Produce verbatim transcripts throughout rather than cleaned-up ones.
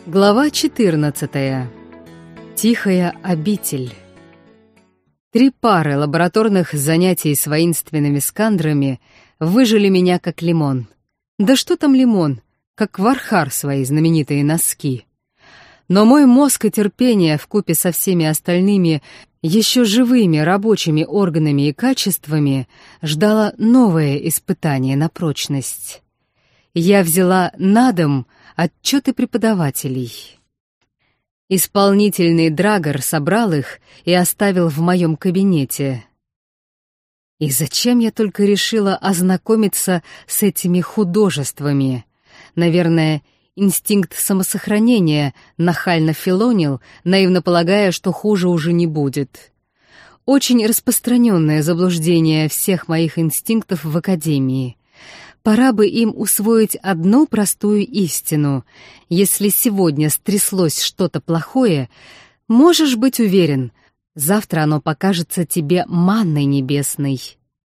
Глава четырнадцатая. Тихая обитель. Три пары лабораторных занятий с воинственными скандрами выжили меня как лимон. Да что там лимон, как вархар свои знаменитые носки. Но мой мозг и терпение вкупе со всеми остальными еще живыми рабочими органами и качествами ждало новое испытание на прочность. Я взяла на дом отчеты преподавателей. Исполнительный драгор собрал их и оставил в моем кабинете. И зачем я только решила ознакомиться с этими художествами? Наверное, инстинкт самосохранения нахально филонил, наивно полагая, что хуже уже не будет. Очень распространенное заблуждение всех моих инстинктов в академии. Пора бы им усвоить одну простую истину. Если сегодня стряслось что-то плохое, можешь быть уверен, завтра оно покажется тебе манной небесной.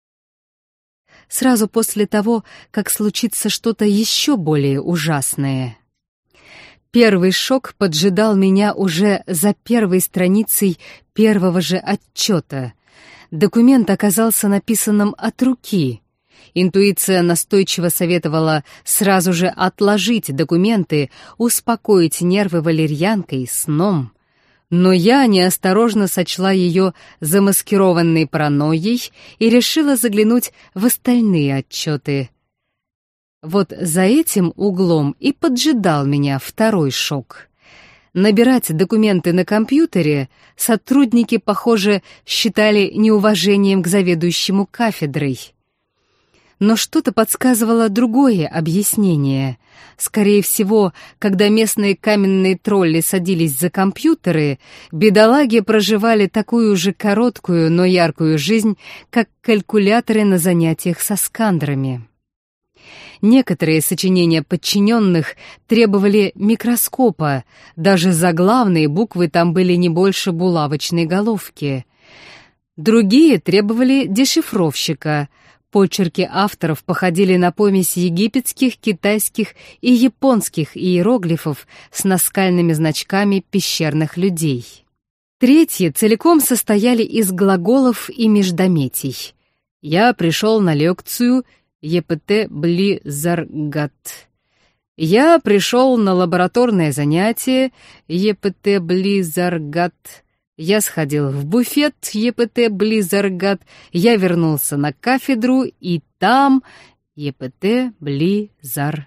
Сразу после того, как случится что-то еще более ужасное. Первый шок поджидал меня уже за первой страницей первого же отчета. Документ оказался написанным от руки. Интуиция настойчиво советовала сразу же отложить документы, успокоить нервы валерьянкой, сном. Но я неосторожно сочла ее замаскированной паранойей и решила заглянуть в остальные отчеты. Вот за этим углом и поджидал меня второй шок. Набирать документы на компьютере сотрудники, похоже, считали неуважением к заведующему кафедрой. Но что-то подсказывало другое объяснение. Скорее всего, когда местные каменные тролли садились за компьютеры, бедолаги проживали такую же короткую, но яркую жизнь, как калькуляторы на занятиях со скандрами. Некоторые сочинения подчиненных требовали микроскопа, даже заглавные буквы там были не больше булавочной головки. Другие требовали дешифровщика. Почерки авторов походили на помесь египетских, китайских и японских иероглифов с наскальными значками пещерных людей. Третьи целиком состояли из глаголов и междометий. «Я пришел на лекцию епт близаргат». «Я пришел на лабораторное занятие епт близаргат». Я сходил в буфет епт близаргат, я вернулся на кафедру, и там епт близаргат.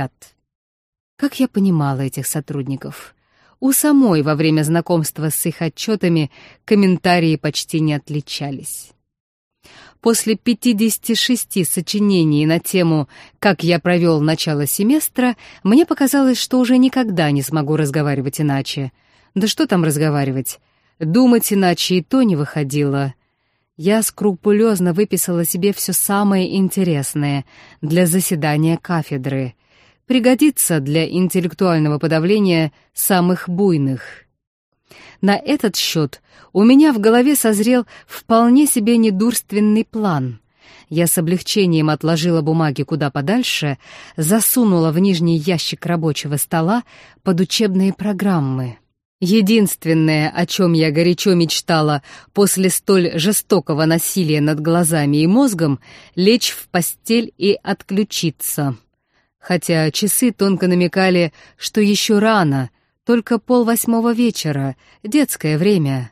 Как я понимала этих сотрудников? У самой во время знакомства с их отчетами комментарии почти не отличались. После пятидесяти шести сочинений на тему «Как я провел начало семестра», мне показалось, что уже никогда не смогу разговаривать иначе. Да что там разговаривать? Думать иначе и то не выходило. Я скрупулезно выписала себе все самое интересное для заседания кафедры. Пригодится для интеллектуального подавления самых буйных. На этот счет у меня в голове созрел вполне себе недурственный план. Я с облегчением отложила бумаги куда подальше, засунула в нижний ящик рабочего стола под учебные программы. Единственное, о чем я горячо мечтала после столь жестокого насилия над глазами и мозгом, лечь в постель и отключиться. Хотя часы тонко намекали, что еще рано, только полвосьмого вечера, детское время.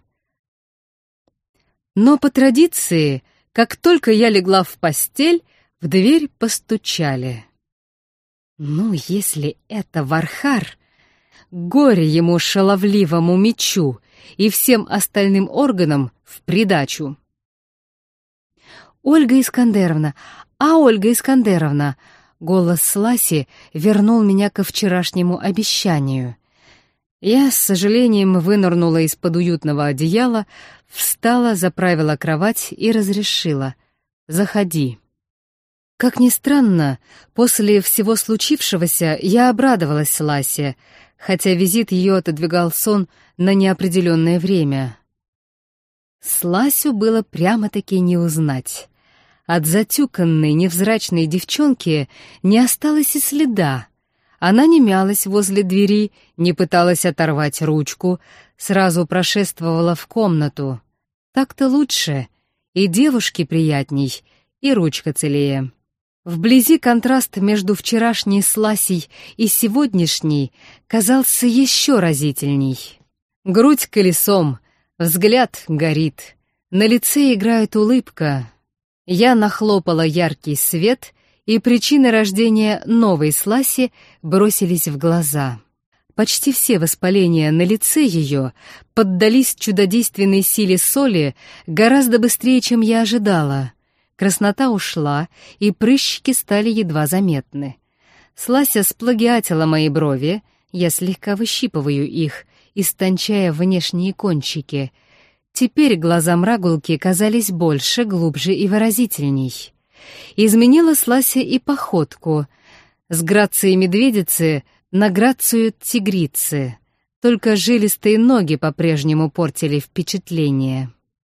Но по традиции, как только я легла в постель, в дверь постучали. Ну, если это вархар... Горе ему шаловливому мечу и всем остальным органам в придачу. «Ольга Искандеровна! А, Ольга Искандеровна!» Голос Ласи вернул меня ко вчерашнему обещанию. Я с сожалением вынырнула из-под уютного одеяла, встала, заправила кровать и разрешила: «Заходи». Как ни странно, после всего случившегося я обрадовалась Ласе, хотя визит ее отодвигал сон на неопределенное время. Сласю было прямо-таки не узнать. От затюканной, невзрачной девчонки не осталось и следа, Она не мялась возле двери, не пыталась оторвать ручку, сразу прошествовала в комнату. Так-то лучше, и девушке приятней, и ручка целее. Вблизи контраст между вчерашней Сласей и сегодняшней казался еще разительней. Грудь колесом, взгляд горит, на лице играет улыбка. Я нахлопала яркий свет, и причины рождения новой Сласи бросились в глаза. Почти все воспаления на лице ее поддались чудодейственной силе соли гораздо быстрее, чем я ожидала. Краснота ушла, и прыщики стали едва заметны. Слася сплагиатила мои брови, я слегка выщипываю их, истончая внешние кончики. Теперь глаза Мрагулки казались больше, глубже и выразительней. Изменила Слася и походку. С грацией медведицы на грацию тигрицы. Только жилистые ноги по-прежнему портили впечатление.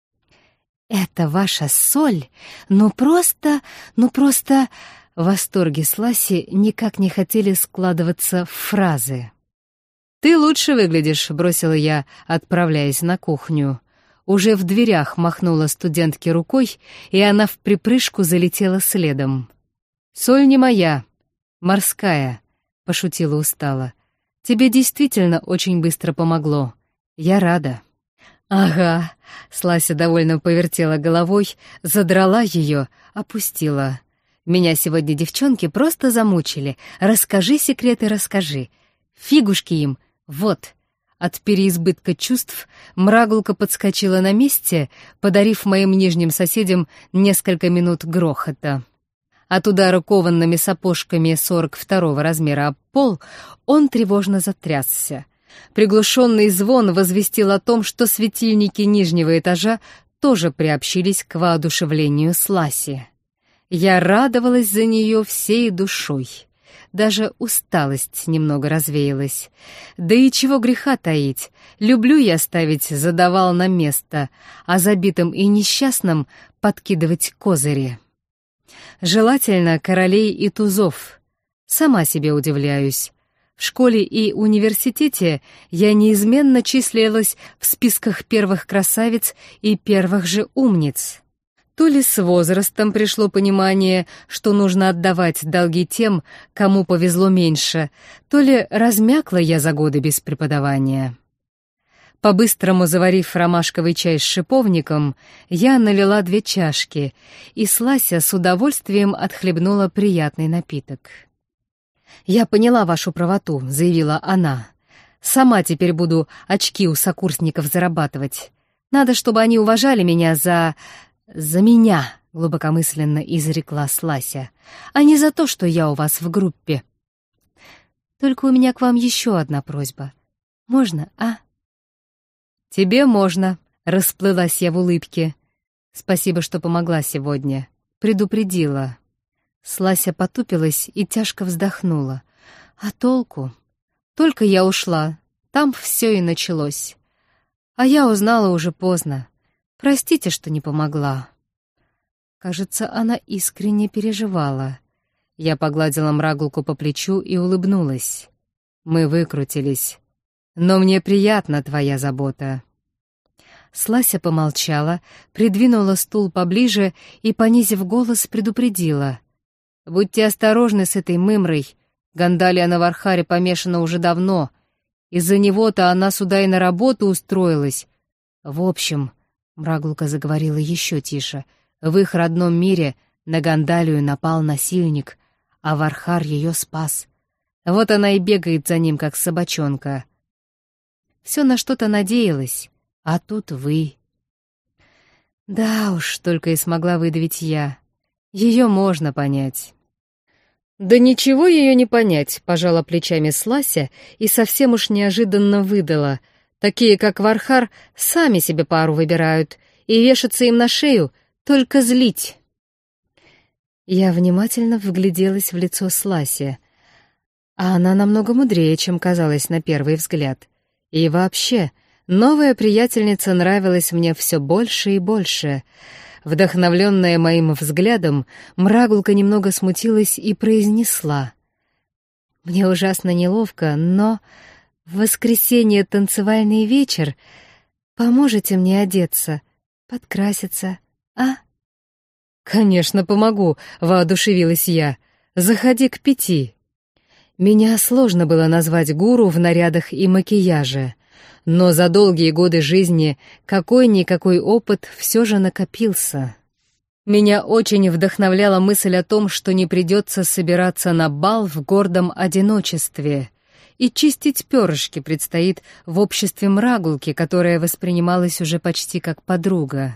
«Это ваша соль? Ну просто, ну просто...» В восторге Сласи никак не хотели складываться в фразы. «Ты лучше выглядишь», — бросила я, отправляясь на кухню. Уже в дверях махнула студентке рукой, и она вприпрыжку залетела следом. «Соль не моя, морская», — пошутила устало. «Тебе действительно очень быстро помогло. Я рада». «Ага», — Слася довольно повертела головой, задрала ее, опустила. «Меня сегодня девчонки просто замучили. Расскажи секреты, расскажи. Фигушки им, вот». От переизбытка чувств Мрагулка подскочила на месте, подарив моим нижним соседям несколько минут грохота. От удара кованными сапожками сорок второго размера об пол он тревожно затрясся. Приглушенный звон возвестил о том, что светильники нижнего этажа тоже приобщились к воодушевлению Сласи. Я радовалась за нее всей душой. Даже усталость немного развеялась. Да и чего греха таить, люблю я ставить задавал на место, а забитым и несчастным подкидывать козыри. Желательно королей и тузов. Сама себе удивляюсь. В школе и университете я неизменно числилась в списках первых красавиц и первых же умниц. То ли с возрастом пришло понимание, что нужно отдавать долги тем, кому повезло меньше, то ли размякла я за годы без преподавания. По-быстрому заварив ромашковый чай с шиповником, я налила две чашки, и Слася с удовольствием отхлебнула приятный напиток. «Я поняла вашу правоту», — заявила она. «Сама теперь буду очки у сокурсников зарабатывать. Надо, чтобы они уважали меня за... за меня», — глубокомысленно изрекла Слася, «а не за то, что я у вас в группе. Только у меня к вам еще одна просьба. Можно, а?» «Тебе можно», — расплылась я в улыбке. «Спасибо, что помогла сегодня. Предупредила». Слася потупилась и тяжко вздохнула. «А толку? Только я ушла, там все и началось. А я узнала уже поздно. Простите, что не помогла». Кажется, она искренне переживала. Я погладила Мрагулку по плечу и улыбнулась. «Мы выкрутились. Но мне приятна твоя забота». Слася помолчала, придвинула стул поближе и, понизив голос, предупредила. «Будьте осторожны с этой мымрой. Гандалия на Вархаре помешана уже давно. Из-за него-то она сюда и на работу устроилась. В общем, — Мрагулка заговорила еще тише, — в их родном мире на Гандалию напал насильник, а Вархар ее спас. Вот она и бегает за ним, как собачонка. Все на что-то надеялась, а тут вы». «Да уж», — только и смогла выдавить я. «Ее можно понять». «Да ничего ее не понять», — пожала плечами Слася и совсем уж неожиданно выдала. «Такие, как Вархар, сами себе пару выбирают, и вешаться им на шею, только злить». Я внимательно вгляделась в лицо Сласи, а она намного мудрее, чем казалось на первый взгляд. И вообще, новая приятельница нравилась мне все больше и больше. Вдохновленная моим взглядом, Мрагулка немного смутилась и произнесла. Мне ужасно неловко, но в воскресенье танцевальный вечер. Поможете мне одеться, подкраситься, а?» «Конечно, помогу», — воодушевилась я. «Заходи к пяти». Меня сложно было назвать гуру в нарядах и макияже, но за долгие годы жизни какой-никакой опыт все же накопился. Меня очень вдохновляла мысль о том, что не придется собираться на бал в гордом одиночестве, и чистить перышки предстоит в обществе Мрагулки, которая воспринималась уже почти как подруга.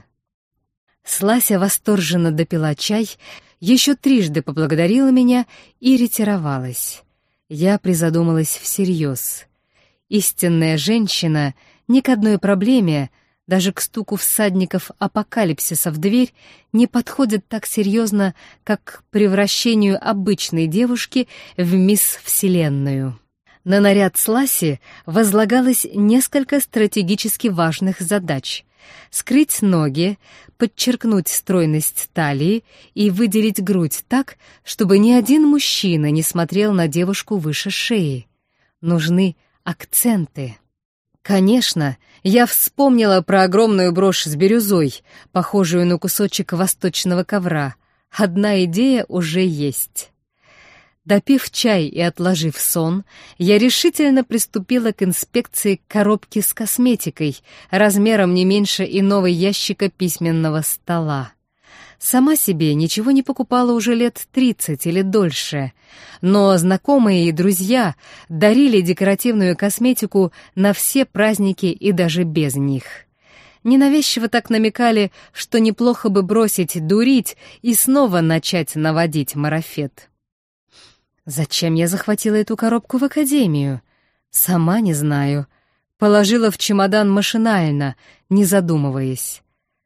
Слася восторженно допила чай, еще трижды поблагодарила меня и ретировалась. Я призадумалась всерьез. Истинная женщина ни к одной проблеме, даже к стуку всадников апокалипсиса в дверь, не подходит так серьезно, как к превращению обычной девушки в мисс Вселенную. На наряд Сласи возлагалось несколько стратегически важных задач: скрыть ноги, подчеркнуть стройность талии и выделить грудь так, чтобы ни один мужчина не смотрел на девушку выше шеи. Нужны акценты. Конечно, я вспомнила про огромную брошь с бирюзой, похожую на кусочек восточного ковра. Одна идея уже есть. Допив чай и отложив сон, я решительно приступила к инспекции коробки с косметикой, размером не меньше иного ящика письменного стола. Сама себе ничего не покупала уже лет тридцать или дольше, но знакомые и друзья дарили декоративную косметику на все праздники и даже без них. Ненавязчиво так намекали, что неплохо бы бросить дурить и снова начать наводить марафет. Зачем я захватила эту коробку в академию? Сама не знаю. Положила в чемодан машинально, не задумываясь.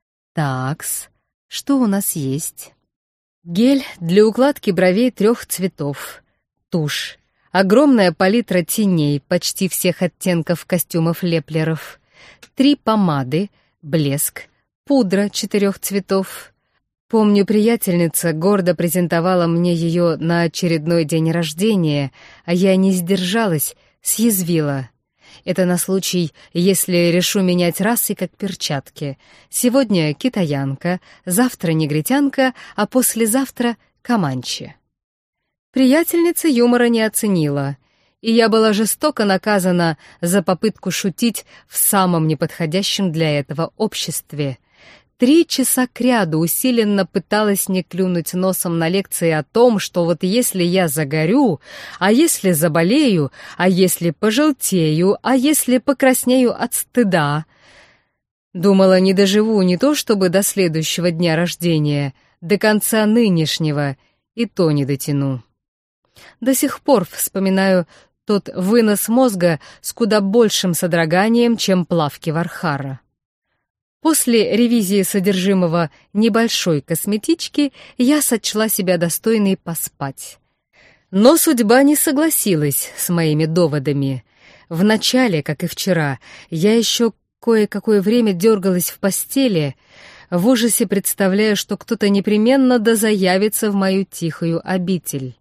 Такс, что у нас есть? Гель для укладки бровей трех цветов. Тушь. Огромная палитра теней почти всех оттенков костюмов леплеров. Три помады, блеск, пудра четырех цветов. Помню, приятельница гордо презентовала мне ее на очередной день рождения, а я не сдержалась, съязвила. Это на случай, если решу менять расы, как перчатки. Сегодня китаянка, завтра негритянка, а послезавтра команчи. Приятельница юмора не оценила, и я была жестоко наказана за попытку шутить в самом неподходящем для этого обществе. Три часа кряду усиленно пыталась не клюнуть носом на лекции о том, что вот если я загорю, а если заболею, а если пожелтею, а если покраснею от стыда. Думала, не доживу не то чтобы до следующего дня рождения, до конца нынешнего, и то не дотяну. До сих пор вспоминаю тот вынос мозга с куда большим содроганием, чем плавки Вархара. После ревизии содержимого небольшой косметички я сочла себя достойной поспать. Но судьба не согласилась с моими доводами. Вначале, как и вчера, я еще кое-какое время дергалась в постели, в ужасе представляя, что кто-то непременно дозаявится в мою тихую обитель.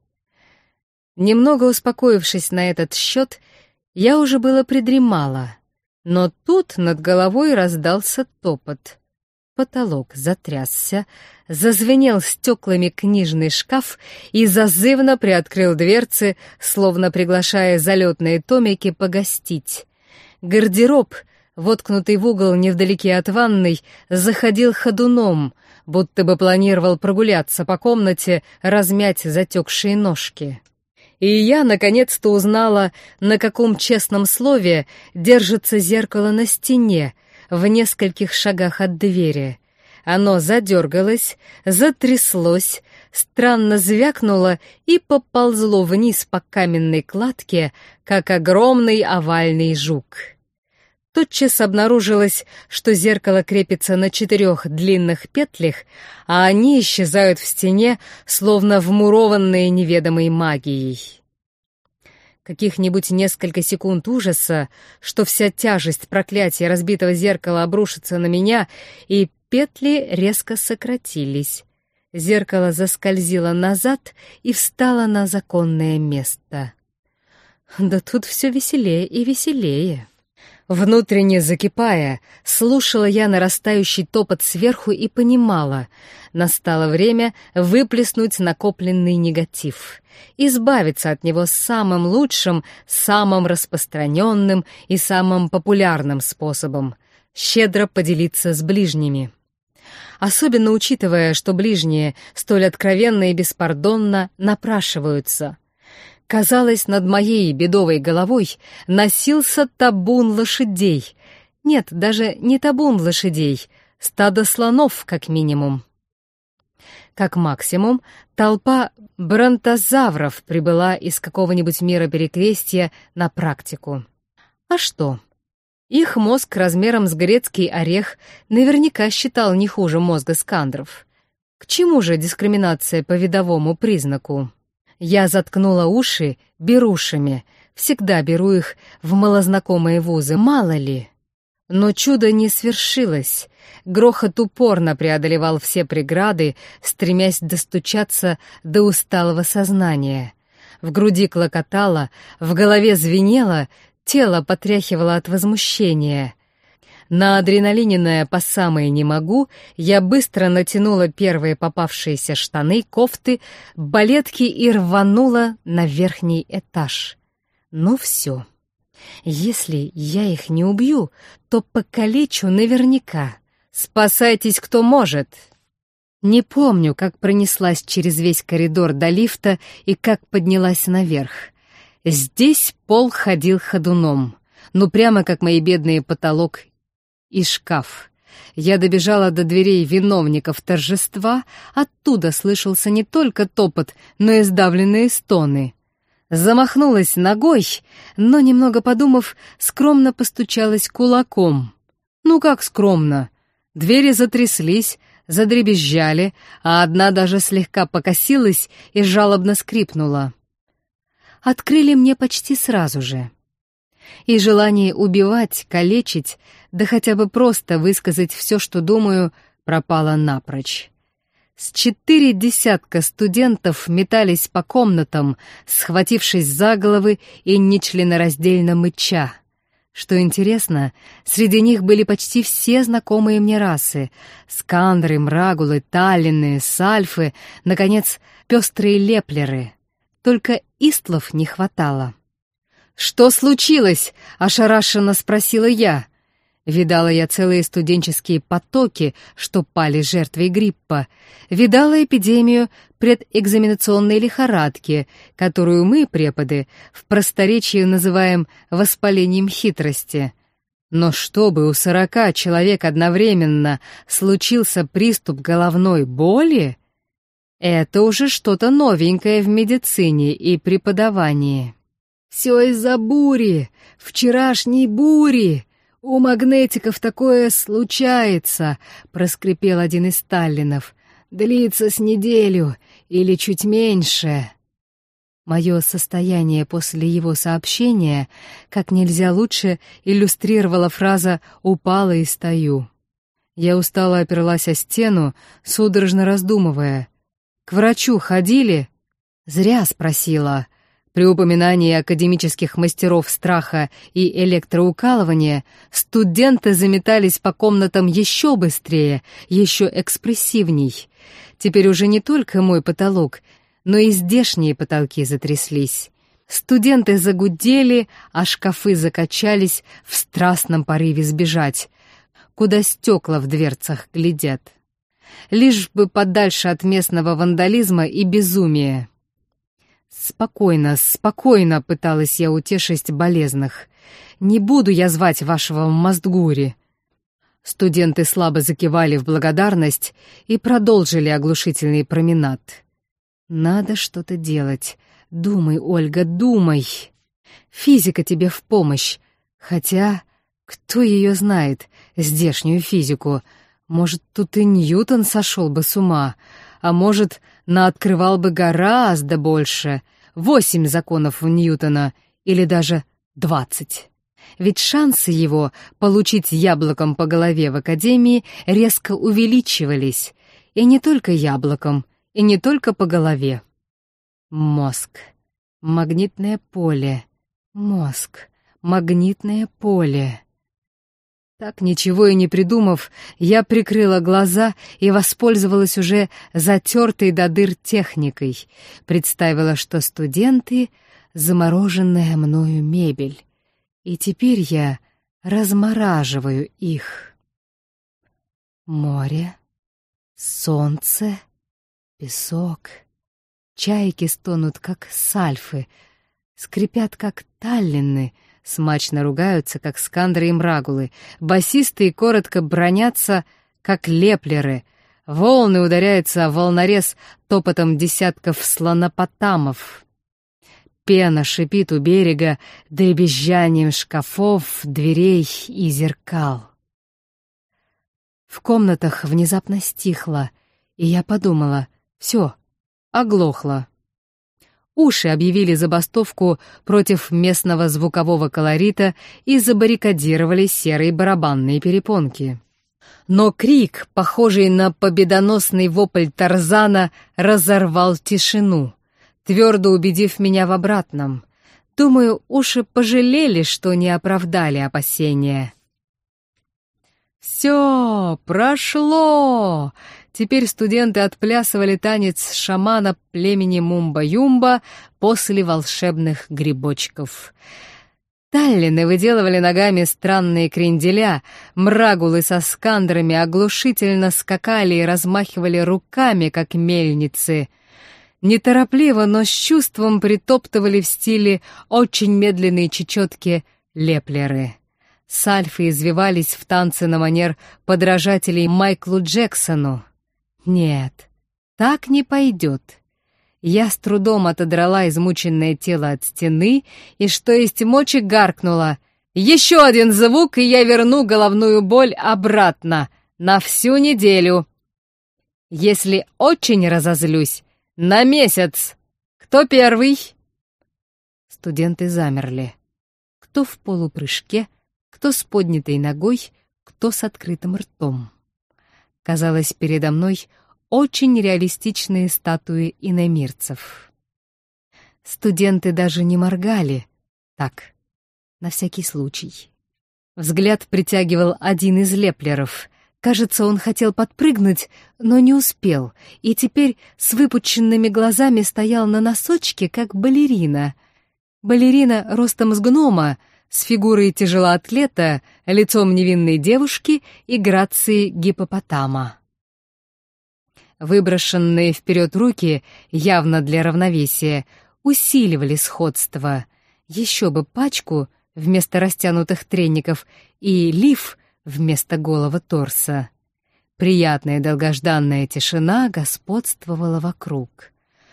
Немного успокоившись на этот счет, я уже было придремала. Но тут над головой раздался топот. Потолок затрясся, зазвенел стеклами книжный шкаф и зазывно приоткрыл дверцы, словно приглашая залетные томики погостить. Гардероб, воткнутый в угол невдалеке от ванной, заходил ходуном, будто бы планировал прогуляться по комнате, размять затекшие ножки. И я наконец-то узнала, на каком честном слове держится зеркало на стене, в нескольких шагах от двери. Оно задергалось, затряслось, странно звякнуло и поползло вниз по каменной кладке, как огромный овальный жук. Тотчас обнаружилось, что зеркало крепится на четырех длинных петлях, а они исчезают в стене, словно вмурованные неведомой магией. Каких-нибудь несколько секунд ужаса, что вся тяжесть проклятия разбитого зеркала обрушится на меня, и петли резко сократились. Зеркало заскользило назад и встало на законное место. Да тут все веселее и веселее. Внутренне закипая, слушала я нарастающий топот сверху и понимала, настало время выплеснуть накопленный негатив, избавиться от него самым лучшим, самым распространенным и самым популярным способом — щедро поделиться с ближними. Особенно учитывая, что ближние столь откровенно и беспардонно напрашиваются. Казалось, над моей бедовой головой носился табун лошадей. Нет, даже не табун лошадей, стадо слонов, как минимум. Как максимум, толпа бронтозавров прибыла из какого-нибудь мира перекрестия на практику. А что? Их мозг размером с грецкий орех наверняка считал не хуже мозга скандров. К чему же дискриминация по видовому признаку? Я заткнула уши берушами, всегда беру их в малознакомые вузы, мало ли. Но чудо не свершилось. Грохот упорно преодолевал все преграды, стремясь достучаться до усталого сознания. В груди клокотало, в голове звенело, тело потряхивало от возмущения. Наадреналиненная по самое не могу, я быстро натянула первые попавшиеся штаны, кофты, балетки и рванула на верхний этаж. Ну все. Если я их не убью, то покалечу наверняка. Спасайтесь, кто может. Не помню, как пронеслась через весь коридор до лифта и как поднялась наверх. Здесь пол ходил ходуном, ну прямо как мои бедные потолок и шкаф. Я добежала до дверей виновников торжества, оттуда слышался не только топот, но и сдавленные стоны. Замахнулась ногой, но, немного подумав, скромно постучалась кулаком. Ну как скромно? Двери затряслись, задребезжали, а одна даже слегка покосилась и жалобно скрипнула. Открыли мне почти сразу же. И желание убивать, калечить, да хотя бы просто высказать все, что думаю, пропало напрочь. С четыре десятка студентов метались по комнатам, схватившись за головы и нечленораздельно мыча. Что интересно, среди них были почти все знакомые мне расы — скандры, мрагулы, таллины, сальфы, наконец, пестрые леплеры. Только истлов не хватало. «Что случилось?» — ошарашенно спросила я. Видала я целые студенческие потоки, что пали жертвой гриппа. Видала эпидемию предэкзаменационной лихорадки, которую мы, преподы, в просторечии называем воспалением хитрости. Но чтобы у сорока человек одновременно случился приступ головной боли, это уже что-то новенькое в медицине и преподавании. «Все из-за бури, вчерашней бури. У магнетиков такое случается», — проскрипел один из таллинов. «Длится с неделю или чуть меньше». Мое состояние после его сообщения как нельзя лучше иллюстрировала фраза «упала и стою». Я устало оперлась о стену, судорожно раздумывая. «К врачу ходили?» «Зря», — спросила. При упоминании академических мастеров страха и электроукалывания студенты заметались по комнатам еще быстрее, еще экспрессивней. Теперь уже не только мой потолок, но и здешние потолки затряслись. Студенты загудели, а шкафы закачались в страстном порыве сбежать, куда стекла в дверцах глядят. Лишь бы подальше от местного вандализма и безумия. «Спокойно, спокойно», — пыталась я утешить болезных. «Не буду я звать вашего Мастгури». Студенты слабо закивали в благодарность и продолжили оглушительный променад. «Надо что-то делать. Думай, Ольга, думай. Физика тебе в помощь. Хотя, кто ее знает, здешнюю физику? Может, тут и Ньютон сошел бы с ума, а может, наоткрывал бы гораздо больше. Восемь законов Ньютона или даже двадцать. Ведь шансы его получить яблоком по голове в академии резко увеличивались. И не только яблоком, и не только по голове. Мозг, магнитное поле, Мозг, магнитное поле. Так ничего и не придумав, я прикрыла глаза и воспользовалась уже затертой до дыр техникой. Представила, что студенты — замороженная мною мебель, и теперь я размораживаю их. Море, солнце, песок. Чайки стонут, как сальфы, скрипят, как таллины, смачно ругаются, как скандры и мрагулы, басисты и коротко бронятся, как леплеры, волны ударяются о волнорез топотом десятков слонопотамов. Пена шипит у берега дребезжанием шкафов, дверей и зеркал. В комнатах внезапно стихло, и я подумала: все, оглохло. Уши объявили забастовку против местного звукового колорита и забаррикадировали серые барабанные перепонки. Но крик, похожий на победоносный вопль Тарзана, разорвал тишину, твердо убедив меня в обратном. Думаю, уши пожалели, что не оправдали опасения. «Все, прошло!» Теперь студенты отплясывали танец шамана племени Мумба-Юмба после волшебных грибочков. Таллины выделывали ногами странные кренделя, мрагулы со скандрами оглушительно скакали и размахивали руками, как мельницы. Неторопливо, но с чувством притоптывали в стиле очень медленные чечетки леплеры. Сальфы извивались в танце на манер подражателей Майклу Джексону. Нет, так не пойдет. Я с трудом отодрала измученное тело от стены и, что есть мочи, гаркнула: «Еще один звук, и я верну головную боль обратно на всю неделю. Если очень разозлюсь, на месяц. Кто первый?» Студенты замерли. Кто в полупрыжке, кто с поднятой ногой, кто с открытым ртом. Казалось, передо мной очень реалистичные статуи иномирцев. Студенты даже не моргали. Так, на всякий случай. Взгляд притягивал один из леплеров. Кажется, он хотел подпрыгнуть, но не успел, и теперь с выпученными глазами стоял на носочке, как балерина. Балерина ростом с гнома, с фигурой тяжелоатлета, лицом невинной девушки и грацией гиппопотама. Выброшенные вперед руки, явно для равновесия, усиливали сходство. Еще бы пачку вместо растянутых треников и лиф вместо голого торса. Приятная долгожданная тишина господствовала вокруг.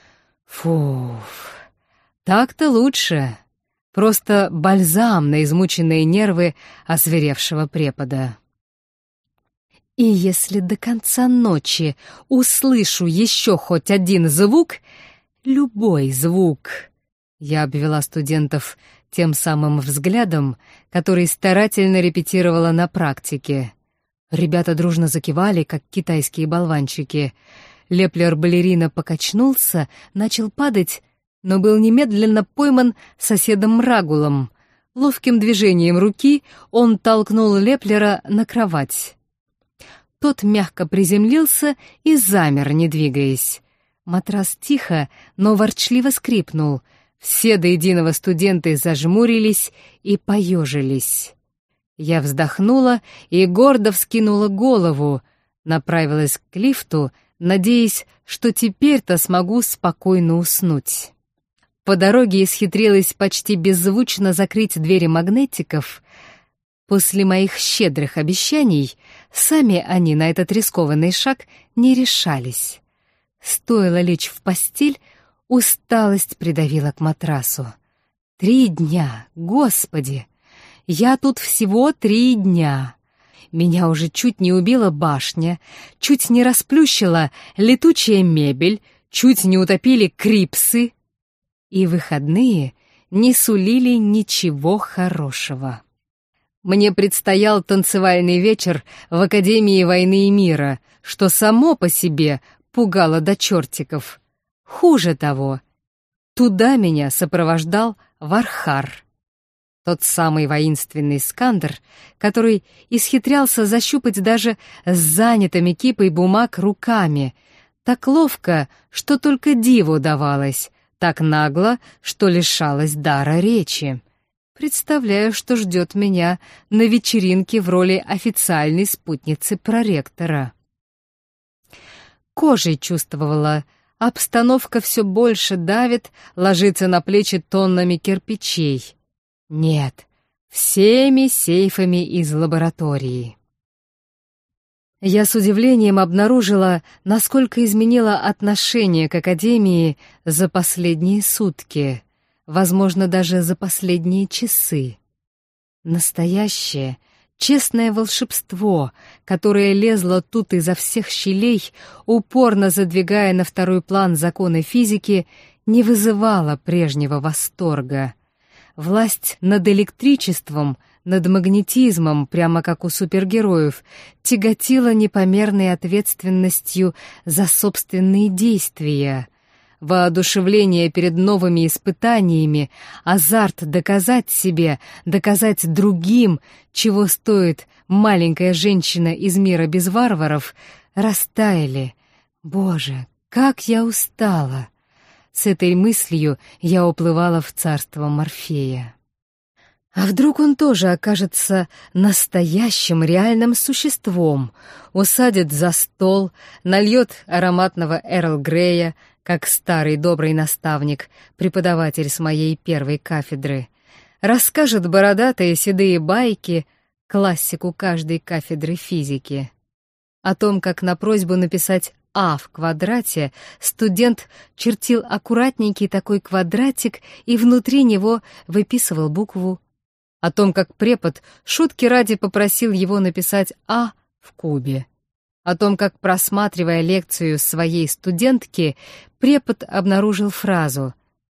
Фуф, так-то лучше. Просто бальзам на измученные нервы озверевшего препода. И если до конца ночи услышу еще хоть один звук, любой звук, я обвела студентов тем самым взглядом, который старательно репетировала на практике. Ребята дружно закивали, как китайские болванчики. Леплер-балерина покачнулся, начал падать, но был немедленно пойман соседом-мрагулом. Ловким движением руки он толкнул Леплера на кровать. Тот мягко приземлился и замер, не двигаясь. Матрас тихо, но ворчливо скрипнул. Все до единого студенты зажмурились и поежились. Я вздохнула и гордо вскинула голову, направилась к лифту, надеясь, что теперь-то смогу спокойно уснуть. По дороге исхитрилась почти беззвучно закрыть двери магнетиков. После моих щедрых обещаний сами они на этот рискованный шаг не решались. Стоило лечь в постель, усталость придавила к матрасу. Три дня, Господи! Я тут всего три дня. Меня уже чуть не убила башня, чуть не расплющила летучая мебель, чуть не утопили крипсы. И выходные не сулили ничего хорошего. Мне предстоял танцевальный вечер в Академии войны и мира, что само по себе пугало до чертиков. Хуже того, туда меня сопровождал Вархар. Тот самый воинственный Скандер, который исхитрялся защупать даже с занятыми кипой бумаг руками, так ловко, что только диву давалось, так нагло, что лишалась дара речи. Представляю, что ждет меня на вечеринке в роли официальной спутницы проректора. Кожей чувствовала, обстановка все больше давит, ложится на плечи тоннами кирпичей. Нет, всеми сейфами из лаборатории. Я с удивлением обнаружила, насколько изменило отношение к Академии за последние сутки, возможно, даже за последние часы. Настоящее, честное волшебство, которое лезло тут изо всех щелей, упорно задвигая на второй план законы физики, не вызывало прежнего восторга. Власть над электричеством, над магнетизмом, прямо как у супергероев, тяготила непомерной ответственностью за собственные действия. Воодушевление перед новыми испытаниями, азарт доказать себе, доказать другим, чего стоит маленькая женщина из мира без варваров, растаяли. Боже, как я устала! С этой мыслью я уплывала в царство Морфея. А вдруг он тоже окажется настоящим реальным существом, усадит за стол, нальет ароматного Эрл Грея, как старый добрый наставник, преподаватель с моей первой кафедры, расскажет бородатые седые байки, классику каждой кафедры физики, о том, как на просьбу написать «а» в квадрате студент чертил аккуратненький такой квадратик и внутри него выписывал букву, о том, как препод шутки ради попросил его написать «а» в кубе, о том, как, просматривая лекцию своей студентки, препод обнаружил фразу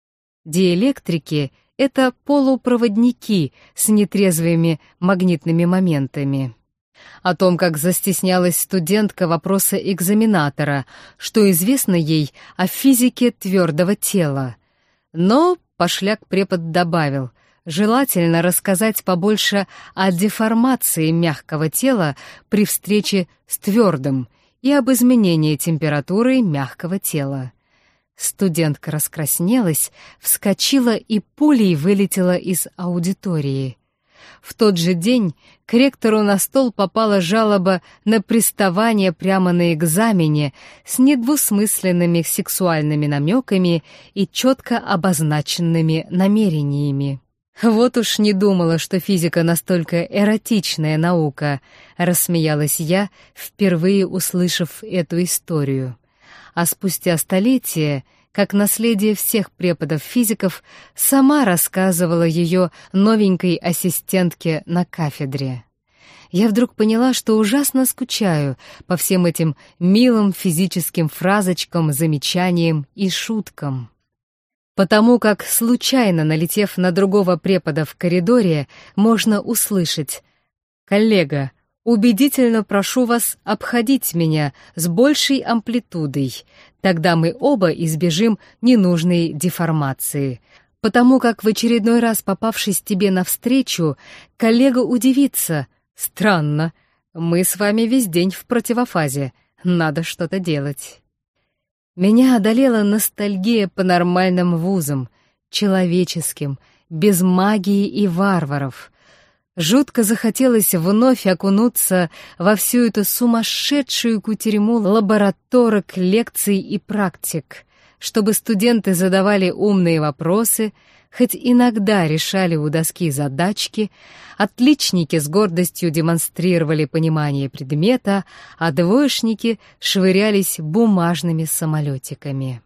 «Диэлектрики — это полупроводники с нетрезвыми магнитными моментами». О том, как застеснялась студентка вопроса экзаменатора, что известно ей о физике твердого тела. Но пошляк препод добавил, желательно рассказать побольше о деформации мягкого тела при встрече с твердым и об изменении температуры мягкого тела. Студентка раскраснелась, вскочила и пулей вылетела из аудитории. В тот же день к ректору на стол попала жалоба на приставание прямо на экзамене с недвусмысленными сексуальными намеками и четко обозначенными намерениями. «Вот уж не думала, что физика настолько эротичная наука», — рассмеялась я, впервые услышав эту историю. А спустя столетия, как наследие всех преподов-физиков, сама рассказывала ее новенькой ассистентке на кафедре. Я вдруг поняла, что ужасно скучаю по всем этим милым физическим фразочкам, замечаниям и шуткам. Потому как, случайно налетев на другого препода в коридоре, можно услышать: «Коллега, убедительно прошу вас обходить меня с большей амплитудой, тогда мы оба избежим ненужной деформации». Потому как, в очередной раз попавшись тебе навстречу, коллега удивится: «Странно, мы с вами весь день в противофазе, надо что-то делать». Меня одолела ностальгия по нормальным вузам, человеческим, без магии и варваров. Жутко захотелось вновь окунуться во всю эту сумасшедшую кутерьму лабораторок, лекций и практик, чтобы студенты задавали умные вопросы, хоть иногда решали у доски задачки, отличники с гордостью демонстрировали понимание предмета, а двоечники швырялись бумажными самолетиками.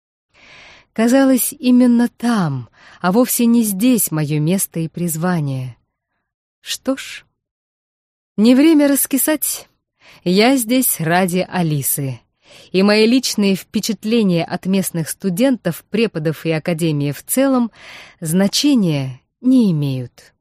Казалось, именно там, а вовсе не здесь мое место и призвание. Что ж, не время раскисать. Я здесь ради Алисы. И мои личные впечатления от местных студентов, преподов и академии в целом значения не имеют.